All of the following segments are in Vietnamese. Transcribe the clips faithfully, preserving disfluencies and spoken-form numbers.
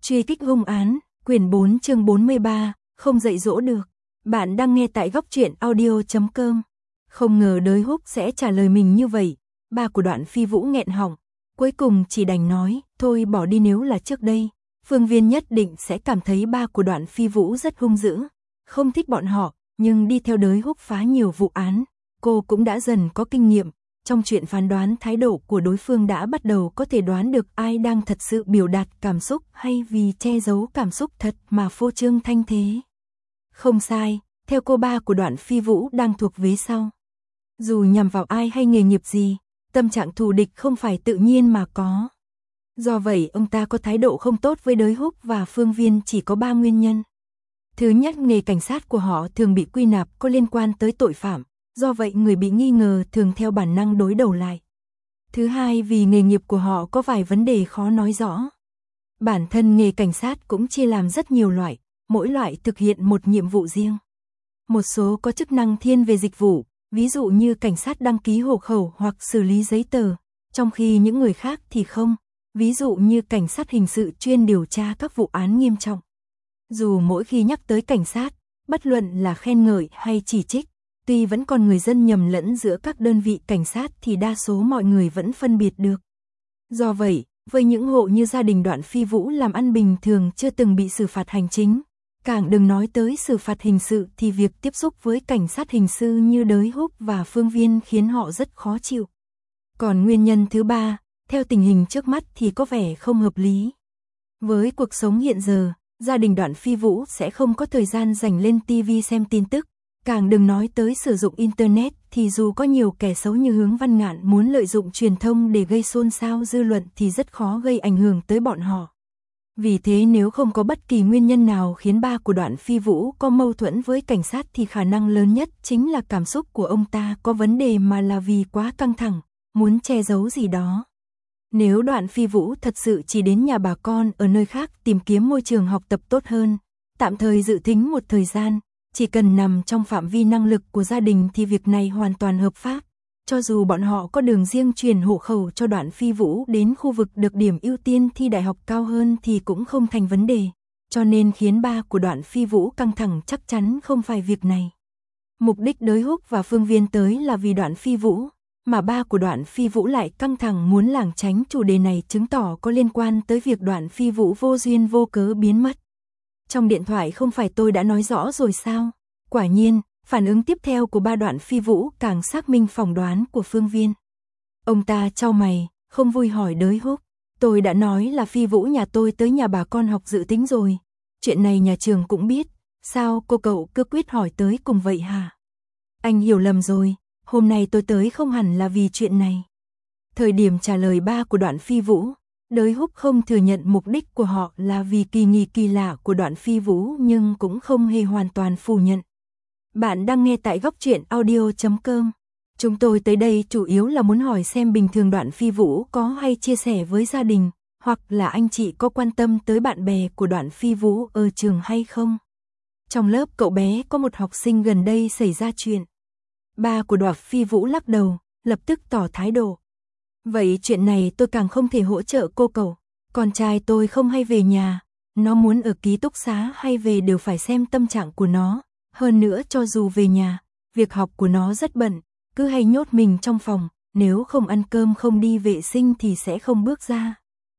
Truy kích hung án, quyển bốn chương bốn mươi ba, không dạy dỗ được. Bạn đang nghe tại góc truyện audio chấm com. Không ngờ Đới Húc sẽ trả lời mình như vậy, ba của Đoạn Phi Vũ nghẹn họng, cuối cùng chỉ đành nói, thôi bỏ đi. Nếu là trước đây, Phương Viên nhất định sẽ cảm thấy ba của Đoạn Phi Vũ rất hung dữ, không thích bọn họ, nhưng đi theo Đới Húc phá nhiều vụ án, cô cũng đã dần có kinh nghiệm. Trong chuyện phán đoán thái độ của đối phương đã bắt đầu có thể đoán được ai đang thật sự biểu đạt cảm xúc hay vì che giấu cảm xúc thật mà phô trương thanh thế. Không sai, theo cô ba của Đoạn Phi Vũ đang thuộc vế sau. Dù nhằm vào ai hay nghề nghiệp gì, tâm trạng thù địch không phải tự nhiên mà có. Do vậy ông ta có thái độ không tốt với Đới Húc và Phương Viên chỉ có ba nguyên nhân. Thứ nhất, nghề cảnh sát của họ thường bị quy nạp có liên quan tới tội phạm. Do vậy người bị nghi ngờ thường theo bản năng đối đầu lại. Thứ hai, vì nghề nghiệp của họ có vài vấn đề khó nói rõ. Bản thân nghề cảnh sát cũng chia làm rất nhiều loại, mỗi loại thực hiện một nhiệm vụ riêng. Một số có chức năng thiên về dịch vụ, ví dụ như cảnh sát đăng ký hộ khẩu hoặc xử lý giấy tờ, trong khi những người khác thì không, ví dụ như cảnh sát hình sự chuyên điều tra các vụ án nghiêm trọng. Dù mỗi khi nhắc tới cảnh sát, bất luận là khen ngợi hay chỉ trích, tuy vẫn còn người dân nhầm lẫn giữa các đơn vị cảnh sát thì đa số mọi người vẫn phân biệt được. Do vậy, với những hộ như gia đình Đoạn Phi Vũ làm ăn bình thường chưa từng bị xử phạt hành chính, càng đừng nói tới xử phạt hình sự, thì việc tiếp xúc với cảnh sát hình sự như Đới Húc và Phương Viên khiến họ rất khó chịu. Còn nguyên nhân thứ ba, theo tình hình trước mắt thì có vẻ không hợp lý. Với cuộc sống hiện giờ, gia đình Đoạn Phi Vũ sẽ không có thời gian dành lên ti vi xem tin tức. Càng đừng nói tới sử dụng Internet, thì dù có nhiều kẻ xấu như Hướng Văn Ngạn muốn lợi dụng truyền thông để gây xôn xao dư luận thì rất khó gây ảnh hưởng tới bọn họ. Vì thế nếu không có bất kỳ nguyên nhân nào khiến ba của Đoạn Phi Vũ có mâu thuẫn với cảnh sát thì khả năng lớn nhất chính là cảm xúc của ông ta có vấn đề, mà là vì quá căng thẳng, muốn che giấu gì đó. Nếu Đoạn Phi Vũ thật sự chỉ đến nhà bà con ở nơi khác tìm kiếm môi trường học tập tốt hơn, tạm thời dự thính một thời gian, chỉ cần nằm trong phạm vi năng lực của gia đình thì việc này hoàn toàn hợp pháp. Cho dù bọn họ có đường riêng chuyển hộ khẩu cho Đoạn Phi Vũ đến khu vực được điểm ưu tiên thi đại học cao hơn thì cũng không thành vấn đề. Cho nên khiến ba của Đoạn Phi Vũ căng thẳng chắc chắn không phải việc này. Mục đích Đới Húc và Phương Viên tới là vì Đoạn Phi Vũ, mà ba của Đoạn Phi Vũ lại căng thẳng muốn lảng tránh chủ đề này, chứng tỏ có liên quan tới việc Đoạn Phi Vũ vô duyên vô cớ biến mất. Trong điện thoại không phải tôi đã nói rõ rồi sao? Quả nhiên, phản ứng tiếp theo của ba Đoạn Phi Vũ càng xác minh phỏng đoán của Phương Viên. Ông ta chau mày, không vui hỏi Đới Húc, tôi đã nói là Phi Vũ nhà tôi tới nhà bà con học dự tính rồi. Chuyện này nhà trường cũng biết, sao cô cậu cứ quyết hỏi tới cùng vậy hả? Anh hiểu lầm rồi, hôm nay tôi tới không hẳn là vì chuyện này. Thời điểm trả lời ba của Đoạn Phi Vũ, Đới Húc không thừa nhận mục đích của họ là vì kỳ nghỉ kỳ lạ của Đoạn Phi Vũ, nhưng cũng không hề hoàn toàn phủ nhận. Bạn đang nghe tại góc truyện audio chấm com. Chúng tôi tới đây chủ yếu là muốn hỏi xem bình thường Đoạn Phi Vũ có hay chia sẻ với gia đình, hoặc là anh chị có quan tâm tới bạn bè của Đoạn Phi Vũ ở trường hay không. Trong lớp cậu bé có một học sinh gần đây xảy ra chuyện. Ba của Đoạn Phi Vũ lắc đầu, lập tức tỏ thái độ. Vậy chuyện này tôi càng không thể hỗ trợ cô cậu. Con trai tôi không hay về nhà, nó muốn ở ký túc xá hay về đều phải xem tâm trạng của nó. Hơn nữa cho dù về nhà, việc học của nó rất bận, cứ hay nhốt mình trong phòng, nếu không ăn cơm không đi vệ sinh thì sẽ không bước ra.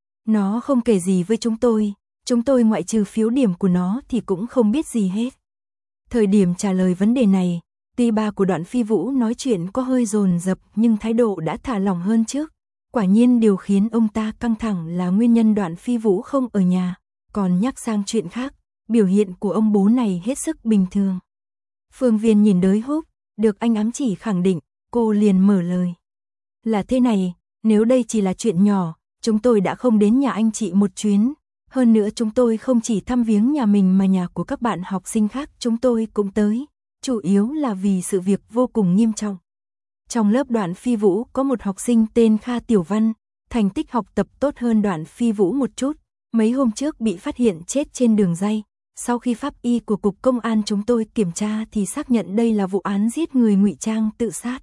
Nó không kể gì với chúng tôi, chúng tôi ngoại trừ phiếu điểm của nó thì cũng không biết gì hết. Thời điểm trả lời vấn đề này, tuy ba của Đoạn Phi Vũ nói chuyện có hơi dồn dập nhưng thái độ đã thả lỏng hơn trước. Quả nhiên điều khiến ông ta căng thẳng là nguyên nhân Đoạn Phi Vũ không ở nhà, còn nhắc sang chuyện khác, biểu hiện của ông bố này hết sức bình thường. Phương Viên nhìn Đới Húc, được anh ám chỉ khẳng định, cô liền mở lời. Là thế này, nếu đây chỉ là chuyện nhỏ, chúng tôi đã không đến nhà anh chị một chuyến. Hơn nữa chúng tôi không chỉ thăm viếng nhà mình mà nhà của các bạn học sinh khác chúng tôi cũng tới. Chủ yếu là vì sự việc vô cùng nghiêm trọng. Trong lớp Đoạn Phi Vũ có một học sinh tên Kha Tiểu Văn, thành tích học tập tốt hơn Đoạn Phi Vũ một chút. Mấy hôm trước bị phát hiện chết trên đường ray. Sau khi pháp y của cục công an chúng tôi kiểm tra thì xác nhận đây là vụ án giết người ngụy trang tự sát.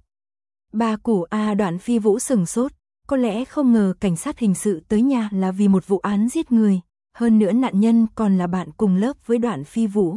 Ba của A Đoạn Phi Vũ sửng sốt, có lẽ không ngờ cảnh sát hình sự tới nhà là vì một vụ án giết người, hơn nữa nạn nhân còn là bạn cùng lớp với Đoạn Phi Vũ.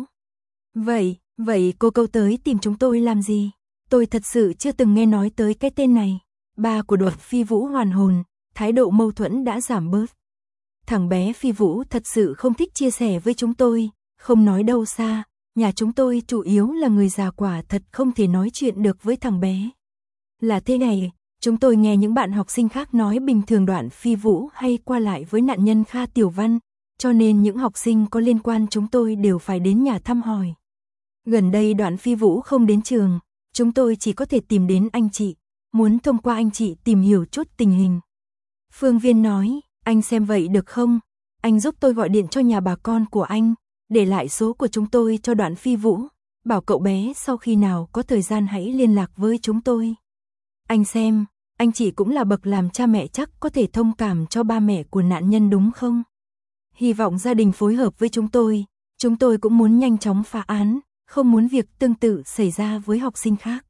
Vậy, vậy cô cậu tới tìm chúng tôi làm gì? Tôi thật sự chưa từng nghe nói tới cái tên này. Ba của Đoạn Phi Vũ hoàn hồn, thái độ mâu thuẫn đã giảm bớt. Thằng bé Phi Vũ thật sự không thích chia sẻ với chúng tôi, không nói đâu xa, nhà chúng tôi chủ yếu là người già, quả thật không thể nói chuyện được với thằng bé. Là thế này, chúng tôi nghe những bạn học sinh khác nói bình thường Đoạn Phi Vũ hay qua lại với nạn nhân Kha Tiểu Văn, cho nên những học sinh có liên quan chúng tôi đều phải đến nhà thăm hỏi. Gần đây Đoạn Phi Vũ không đến trường, chúng tôi chỉ có thể tìm đến anh chị, muốn thông qua anh chị tìm hiểu chút tình hình. Phương Viên nói, anh xem vậy được không? Anh giúp tôi gọi điện cho nhà bà con của anh, để lại số của chúng tôi cho Đoạn Phi Vũ, bảo cậu bé sau khi nào có thời gian hãy liên lạc với chúng tôi. Anh xem, anh chị cũng là bậc làm cha mẹ chắc có thể thông cảm cho ba mẹ của nạn nhân đúng không? Hy vọng gia đình phối hợp với chúng tôi, chúng tôi cũng muốn nhanh chóng phá án, không muốn việc tương tự xảy ra với học sinh khác.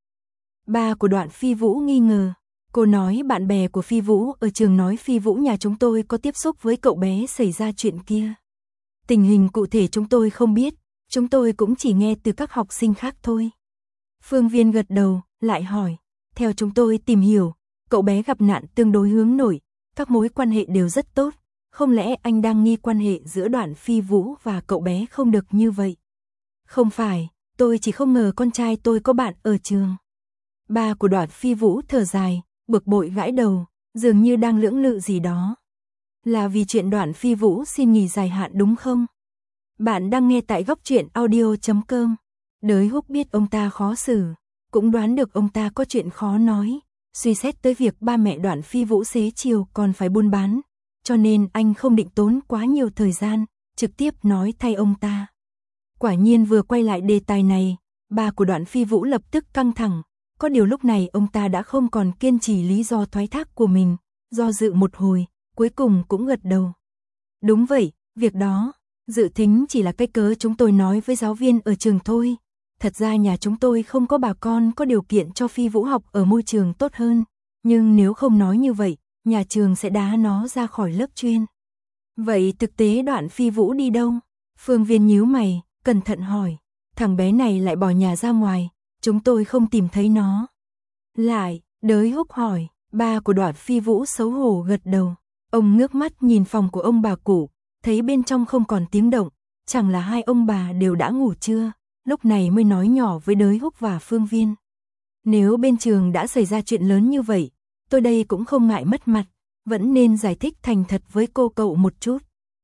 Ba của Đoạn Phi Vũ nghi ngờ, cô nói bạn bè của Phi Vũ ở trường nói Phi Vũ nhà chúng tôi có tiếp xúc với cậu bé xảy ra chuyện kia. Tình hình cụ thể chúng tôi không biết, chúng tôi cũng chỉ nghe từ các học sinh khác thôi. Phương Viên gật đầu, lại hỏi, theo chúng tôi tìm hiểu, cậu bé gặp nạn tương đối hướng nội, các mối quan hệ đều rất tốt, không lẽ anh đang nghi quan hệ giữa Đoạn Phi Vũ và cậu bé không được như vậy? Không phải, tôi chỉ không ngờ con trai tôi có bạn ở trường. Ba của Đoạn Phi Vũ thở dài, bực bội gãi đầu, dường như đang lưỡng lự gì đó. Là vì chuyện Đoạn Phi Vũ xin nghỉ dài hạn đúng không? Bạn đang nghe tại góc truyện audio chấm com. Đới Húc biết ông ta khó xử, cũng đoán được ông ta có chuyện khó nói, suy xét tới việc ba mẹ Đoạn Phi Vũ xế chiều còn phải buôn bán, cho nên anh không định tốn quá nhiều thời gian, trực tiếp nói thay ông ta. Quả nhiên vừa quay lại đề tài này, ba của Đoạn Phi Vũ lập tức căng thẳng, có điều lúc này ông ta đã không còn kiên trì lý do thoái thác của mình, do dự một hồi, cuối cùng cũng gật đầu. Đúng vậy, việc đó, dự thính chỉ là cái cớ chúng tôi nói với giáo viên ở trường thôi. Thật ra nhà chúng tôi không có bà con có điều kiện cho Phi Vũ học ở môi trường tốt hơn, nhưng nếu không nói như vậy, nhà trường sẽ đá nó ra khỏi lớp chuyên. Vậy thực tế Đoạn Phi Vũ đi đâu? Phương Viên nhíu mày, cẩn thận hỏi. Thằng bé này lại bỏ nhà ra ngoài, chúng tôi không tìm thấy nó. Lại, Đới Húc hỏi, ba của Đoạn Phi Vũ xấu hổ gật đầu. Ông ngước mắt nhìn phòng của ông bà cụ, thấy bên trong không còn tiếng động, chẳng là hai ông bà đều đã ngủ chưa, lúc này mới nói nhỏ với Đới Húc và Phương Viên. Nếu bên trường đã xảy ra chuyện lớn như vậy, tôi đây cũng không ngại mất mặt, vẫn nên giải thích thành thật với cô cậu một chút.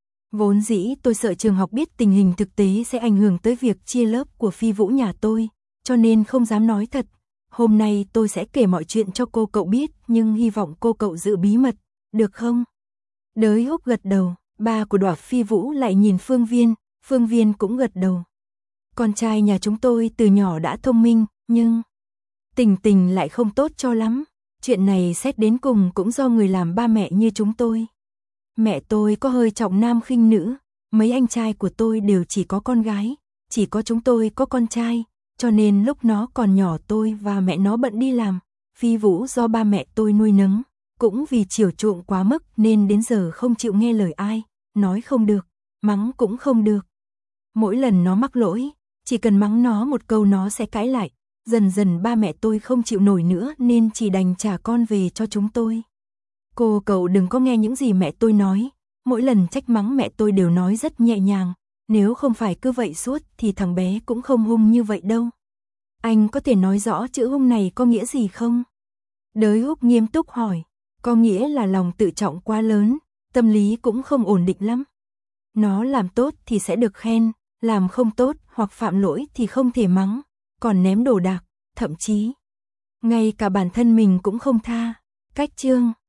Vốn dĩ tôi sợ trường học biết tình hình thực tế sẽ ảnh hưởng tới việc chia lớp của Phi Vũ nhà tôi, cho nên không dám nói thật. Hôm nay tôi sẽ kể mọi chuyện cho cô cậu biết, nhưng hy vọng cô cậu giữ bí mật, được không? Đới Húc gật đầu, ba của Đoạn Phi Vũ lại nhìn Phương Viên, Phương Viên cũng gật đầu. Con trai nhà chúng tôi từ nhỏ đã thông minh, nhưng tình tình lại không tốt cho lắm. Chuyện này xét đến cùng cũng do người làm ba mẹ như chúng tôi. Mẹ tôi có hơi trọng nam khinh nữ, mấy anh trai của tôi đều chỉ có con gái, chỉ có chúng tôi có con trai, cho nên lúc nó còn nhỏ tôi và mẹ nó bận đi làm, Phi Vũ do ba mẹ tôi nuôi nấng, cũng vì chiều chuộng quá mức nên đến giờ không chịu nghe lời ai, nói không được, mắng cũng không được. Mỗi lần nó mắc lỗi, chỉ cần mắng nó một câu nó sẽ cãi lại, dần dần ba mẹ tôi không chịu nổi nữa nên chỉ đành trả con về cho chúng tôi. Cô cậu đừng có nghe những gì mẹ tôi nói, mỗi lần trách mắng mẹ tôi đều nói rất nhẹ nhàng, nếu không phải cứ vậy suốt thì thằng bé cũng không hung như vậy đâu. Anh có thể nói rõ chữ hung này có nghĩa gì không? Đới Húc nghiêm túc hỏi, có nghĩa là lòng tự trọng quá lớn, tâm lý cũng không ổn định lắm. Nó làm tốt thì sẽ được khen, làm không tốt hoặc phạm lỗi thì không thể mắng, còn ném đồ đạc, thậm chí ngay cả bản thân mình cũng không tha. Cách chương